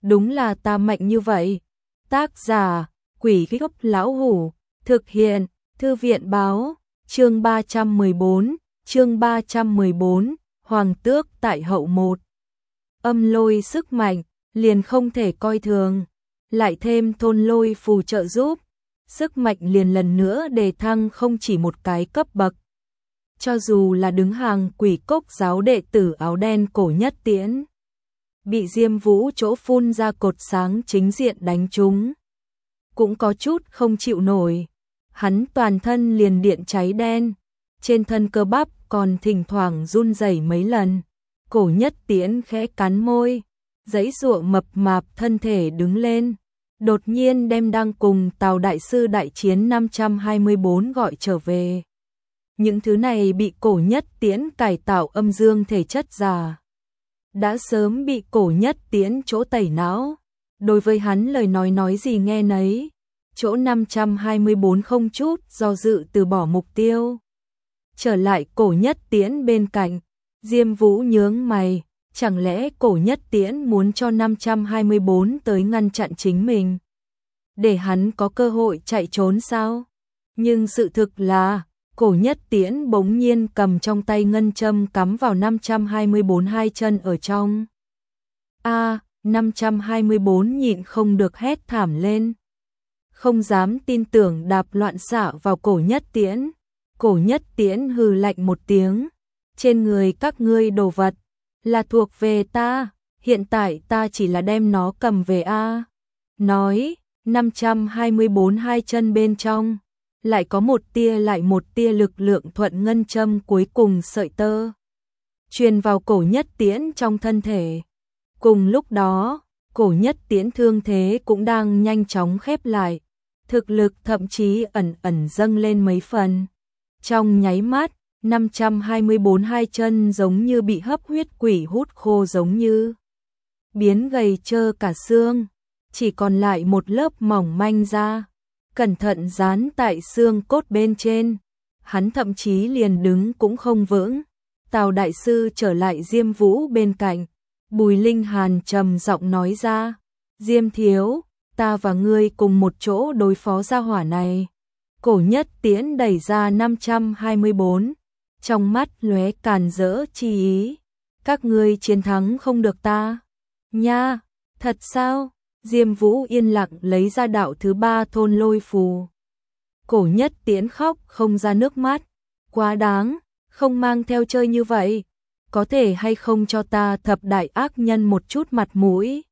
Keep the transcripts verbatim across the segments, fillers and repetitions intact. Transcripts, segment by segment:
đúng là ta mạnh như vậy. Tác giả, Quỷ Gốc Lão Hủ, thực hiện, Thư viện báo, chương ba trăm mười bốn, chương ba trăm mười bốn, Hoàng tước tại hậu một. Âm lôi sức mạnh, liền không thể coi thường, lại thêm thôn lôi phù trợ giúp, sức mạnh liền lần nữa đề thăng không chỉ một cái cấp bậc. Cho dù là đứng hàng Quỷ Cốc giáo đệ tử áo đen Cổ Nhất Tiễn, bị Diêm Vũ chỗ phun ra cột sáng chính diện đánh trúng, cũng có chút không chịu nổi. Hắn toàn thân liền điện cháy đen, trên thân cơ bắp còn thỉnh thoảng run rẩy mấy lần. Cổ Nhất Tiễn khẽ cắn môi, giãy giụa mập mạp thân thể đứng lên, đột nhiên đem đang cùng Tào đại sư đại chiến năm trăm hai mươi bốn gọi trở về. Những thứ này bị Cổ Nhất Tiễn cải tạo âm dương thể chất giả, đã sớm bị Cổ Nhất Tiễn chỗ tẩy não, đối với hắn lời nói nói gì nghe nấy. Chỗ năm trăm hai mươi bốn không chút do dự từ bỏ mục tiêu. Trở lại Cổ Nhất Tiễn bên cạnh, Diêm Vũ nhướng mày, chẳng lẽ Cổ Nhất Tiễn muốn cho năm trăm hai mươi bốn tới ngăn chặn chính mình, để hắn có cơ hội chạy trốn sao? Nhưng sự thực là, Cổ Nhất Tiễn bỗng nhiên cầm trong tay ngân châm cắm vào năm trăm hai mươi bốn hai chân ở trong. A, à, năm trăm hai mươi bốn nhịn không được hét thảm lên, không dám tin tưởng đạp loạn xạ vào Cổ Nhất Tiễn. Cổ Nhất Tiễn hừ lạnh một tiếng, trên người các ngươi đồ vật là thuộc về ta, hiện tại ta chỉ là đem nó cầm về a. Nói, năm trăm hai mươi bốn hai chân bên trong lại có một tia lại một tia lực lượng thuận ngân châm cuối cùng sợi tơ truyền vào Cổ Nhất Tiễn trong thân thể. Cùng lúc đó, Cổ Nhất Tiễn thương thế cũng đang nhanh chóng khép lại, thực lực thậm chí ẩn ẩn dâng lên mấy phần. Trong nháy mắt, năm trăm hai mươi bốn hai chân giống như bị hấp huyết quỷ hút khô giống như, biến gầy trơ cả xương, chỉ còn lại một lớp mỏng manh da, cẩn thận dán tại xương cốt bên trên. Hắn thậm chí liền đứng cũng không vững. Tào đại sư trở lại Diêm Vũ bên cạnh, Bùi Linh Hàn trầm giọng nói ra, Diêm thiếu, ta và ngươi cùng một chỗ đối phó gia hỏa này. Cổ Nhất Tiễn đẩy ra năm trăm hai mươi bốn, trong mắt lóe càn rỡ chi ý, các ngươi chiến thắng không được ta. Nha, thật sao? Diêm Vũ yên lặng lấy ra đạo thứ ba thôn lôi phù. Cổ Nhất Tiễn khóc không ra nước mắt, quá đáng, không mang theo chơi như vậy, có thể hay không cho ta thập đại ác nhân một chút mặt mũi.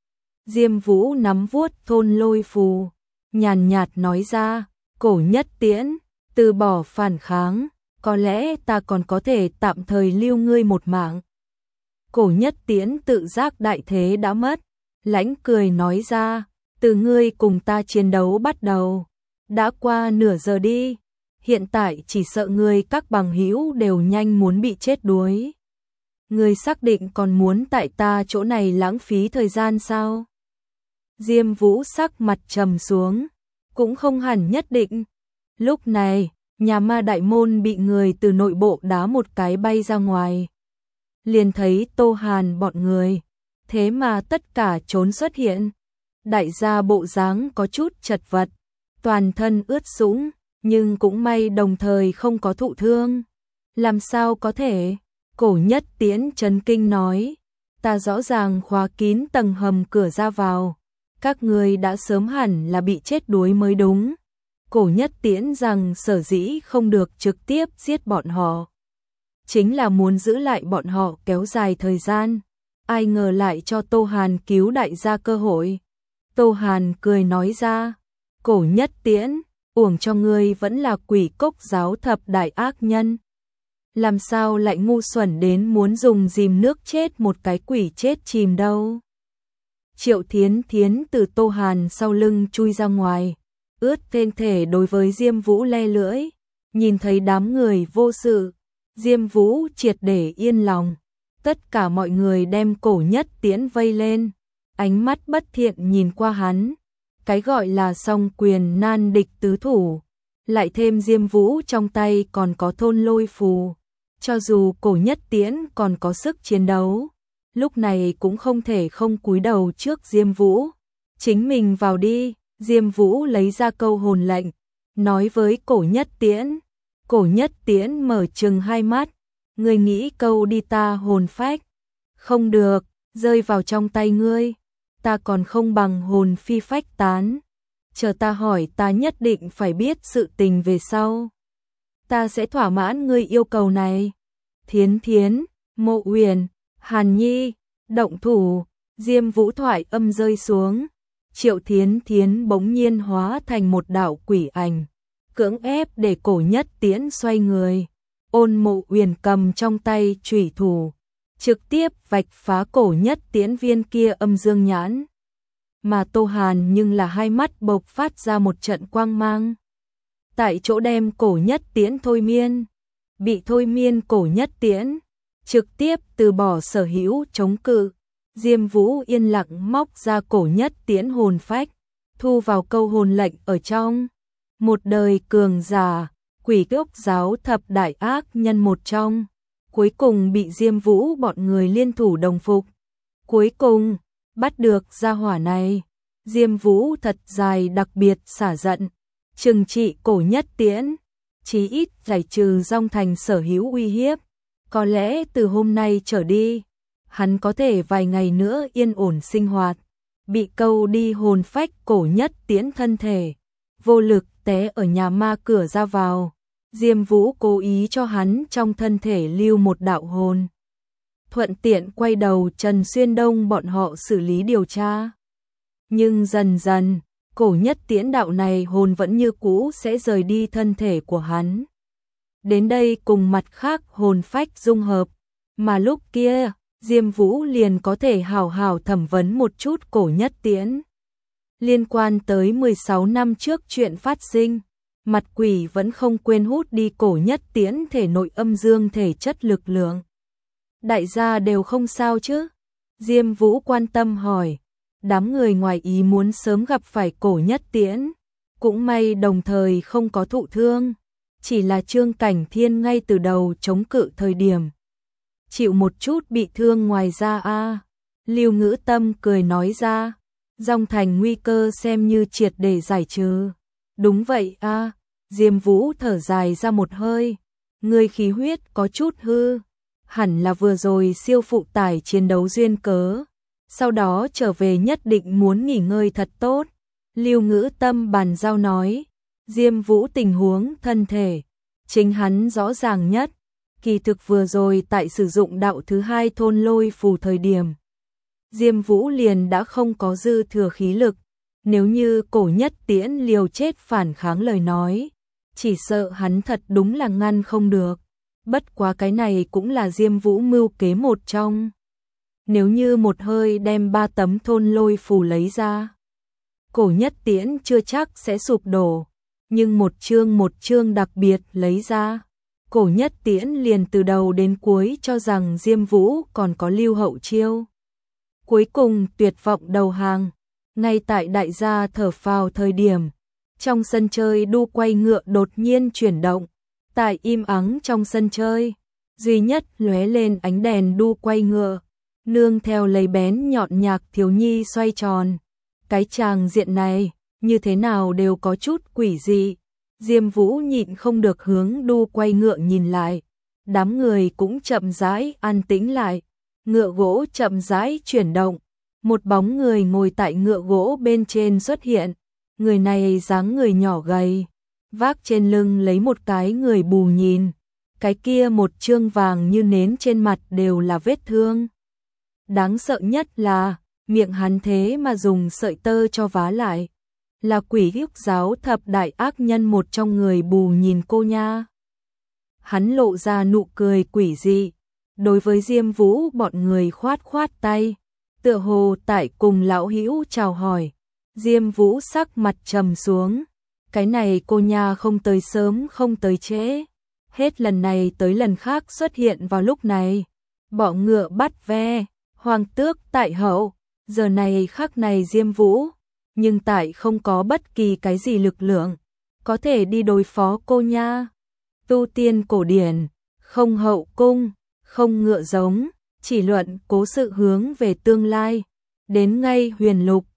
Diêm Vũ nắm vuốt thôn lôi phù, nhàn nhạt nói ra, Cổ Nhất Tiễn, từ bỏ phản kháng, có lẽ ta còn có thể tạm thời lưu ngươi một mạng. Cổ Nhất Tiễn tự giác đại thế đã mất, lãnh cười nói ra, từ ngươi cùng ta chiến đấu bắt đầu, đã qua nửa giờ đi, hiện tại chỉ sợ ngươi các bằng hữu đều nhanh muốn bị chết đuối. Ngươi xác định còn muốn tại ta chỗ này lãng phí thời gian sao? Diêm Vũ sắc mặt trầm xuống, cũng không hẳn nhất định. Lúc này, nhà ma đại môn bị người từ nội bộ đá một cái bay ra ngoài. Liền thấy Tô Hàn bọn người, thế mà tất cả trốn xuất hiện. Đại gia bộ dáng có chút chật vật, toàn thân ướt sũng, nhưng cũng may đồng thời không có thụ thương. Làm sao có thể? Cổ Nhất Tiễn chấn kinh nói, ta rõ ràng khóa kín tầng hầm cửa ra vào, các người đã sớm hẳn là bị chết đuối mới đúng. Cổ Nhất Tiễn rằng sở dĩ không được trực tiếp giết bọn họ, chính là muốn giữ lại bọn họ kéo dài thời gian. Ai ngờ lại cho Tô Hàn cứu đại gia cơ hội. Tô Hàn cười nói ra, Cổ Nhất Tiễn, uổng cho ngươi vẫn là Quỷ Cốc giáo thập đại ác nhân. Làm sao lại ngu xuẩn đến muốn dùng dìm nước chết một cái quỷ chết chìm đâu. Triệu Thiến Thiến từ Tô Hàn sau lưng chui ra ngoài, ướt tên thể đối với Diêm Vũ le lưỡi. Nhìn thấy đám người vô sự, Diêm Vũ triệt để yên lòng. Tất cả mọi người đem Cổ Nhất Tiễn vây lên, ánh mắt bất thiện nhìn qua hắn. Cái gọi là song quyền nan địch tứ thủ, lại thêm Diêm Vũ trong tay còn có thôn lôi phù. Cho dù Cổ Nhất Tiễn còn có sức chiến đấu, lúc này cũng không thể không cúi đầu trước Diêm Vũ. Chính mình vào đi, Diêm Vũ lấy ra câu hồn lệnh, nói với Cổ Nhất Tiễn. Cổ Nhất Tiễn mở trừng hai mắt, ngươi nghĩ câu đi ta hồn phách? Không được, rơi vào trong tay ngươi, ta còn không bằng hồn phi phách tán. Chờ ta hỏi ta nhất định phải biết sự tình về sau. Ta sẽ thỏa mãn ngươi yêu cầu này. Thiến Thiến, Mộ Uyển, Hàn Nhi, động thủ, Diêm Vũ thoại âm rơi xuống. Triệu Thiến Thiến bỗng nhiên hóa thành một đạo quỷ ảnh, cưỡng ép để Cổ Nhất Tiễn xoay người. Ôn Mộ Uyển cầm trong tay chủy thủ, trực tiếp vạch phá Cổ Nhất Tiễn viên kia âm dương nhãn. Mà Tô Hàn nhưng là hai mắt bộc phát ra một trận quang mang. Tại chỗ đem Cổ Nhất Tiễn thôi miên, bị thôi miên Cổ Nhất Tiễn, trực tiếp từ bỏ sở hữu chống cự. Diêm Vũ yên lặng móc ra Cổ Nhất Tiễn hồn phách, thu vào câu hồn lệnh ở trong. Một đời cường giả, Quỷ Cốc giáo thập đại ác nhân một trong, cuối cùng bị Diêm Vũ bọn người liên thủ đồng phục. Cuối cùng, bắt được gia hỏa này. Diêm Vũ thật dài đặc biệt xả giận, trừng trị Cổ Nhất Tiễn, chí ít giải trừ Dòng Thành sở hữu uy hiếp. Có lẽ từ hôm nay trở đi, hắn có thể vài ngày nữa yên ổn sinh hoạt. Bị câu đi hồn phách Cổ Nhất Tiễn thân thể, vô lực té ở nhà ma cửa ra vào. Diêm Vũ cố ý cho hắn trong thân thể lưu một đạo hồn, thuận tiện quay đầu Trần Xuyên Đông bọn họ xử lý điều tra. Nhưng dần dần, Cổ Nhất Tiễn đạo này hồn vẫn như cũ sẽ rời đi thân thể của hắn. Đến đây cùng mặt khác hồn phách dung hợp, mà lúc kia, Diêm Vũ liền có thể hào hào thẩm vấn một chút Cổ Nhất Tiễn. Liên quan tới mười sáu năm trước chuyện phát sinh, mặt quỷ vẫn không quên hút đi Cổ Nhất Tiễn thể nội âm dương thể chất lực lượng. Đại gia đều không sao chứ? Diêm Vũ quan tâm hỏi. Đám người ngoài ý muốn sớm gặp phải Cổ Nhất Tiễn, cũng may đồng thời không có thụ thương, chỉ là Trương Cảnh Thiên ngay từ đầu chống cự thời điểm chịu một chút bị thương ngoài ra a. À. Lưu Ngữ Tâm cười nói ra, Dòng Thành nguy cơ xem như triệt để giải trừ. Đúng vậy a. À. Diêm Vũ thở dài ra một hơi, người khí huyết có chút hư, hẳn là vừa rồi siêu phụ tải chiến đấu duyên cớ. Sau đó trở về nhất định muốn nghỉ ngơi thật tốt. Lưu Ngữ Tâm bàn giao nói, Diêm Vũ tình huống thân thể, chính hắn rõ ràng nhất. Kỳ thực vừa rồi tại sử dụng đạo thứ hai thôn lôi phù thời điểm, Diêm Vũ liền đã không có dư thừa khí lực. Nếu như Cổ Nhất Tiễn liều chết phản kháng lời nói, chỉ sợ hắn thật đúng là ngăn không được. Bất quá cái này cũng là Diêm Vũ mưu kế một trong. Nếu như một hơi đem ba tấm thôn lôi phù lấy ra, Cổ Nhất Tiễn chưa chắc sẽ sụp đổ, nhưng một chương một chương đặc biệt lấy ra, Cổ Nhất Tiễn liền từ đầu đến cuối cho rằng Diêm Vũ còn có lưu hậu chiêu. Cuối cùng tuyệt vọng đầu hàng, ngay tại đại gia thở phào thời điểm, trong sân chơi đu quay ngựa đột nhiên chuyển động, tại im ắng trong sân chơi, duy nhất lóe lên ánh đèn đu quay ngựa, nương theo lấy bén nhọn nhạc thiếu nhi xoay tròn. Cái tràng diện này, như thế nào đều có chút quỷ dị. Diêm Vũ nhịn không được hướng đu quay ngựa nhìn lại. Đám người cũng chậm rãi an tĩnh lại. Ngựa gỗ chậm rãi chuyển động. Một bóng người ngồi tại ngựa gỗ bên trên xuất hiện. Người này dáng người nhỏ gầy, vác trên lưng lấy một cái người bù nhìn. Cái kia một trương vàng như nến trên mặt đều là vết thương. Đáng sợ nhất là, miệng hắn thế mà dùng sợi tơ cho vá lại. Là Quỷ Cốc giáo thập đại ác nhân một trong người bù nhìn cô nha. Hắn lộ ra nụ cười quỷ dị, đối với Diêm Vũ bọn người khoát khoát tay, tựa hồ tại cùng lão hữu chào hỏi. Diêm Vũ sắc mặt trầm xuống, cái này cô nha không tới sớm không tới trễ, hết lần này tới lần khác xuất hiện vào lúc này. Bọ ngựa bắt ve, hoàng tước tại hậu, giờ này khắc này Diêm Vũ, nhưng tại không có bất kỳ cái gì lực lượng có thể đi đối phó cô nha. Tu tiên cổ điển, không hậu cung, không ngựa giống, chỉ luận cố sự hướng về tương lai. Đến ngay huyền lục,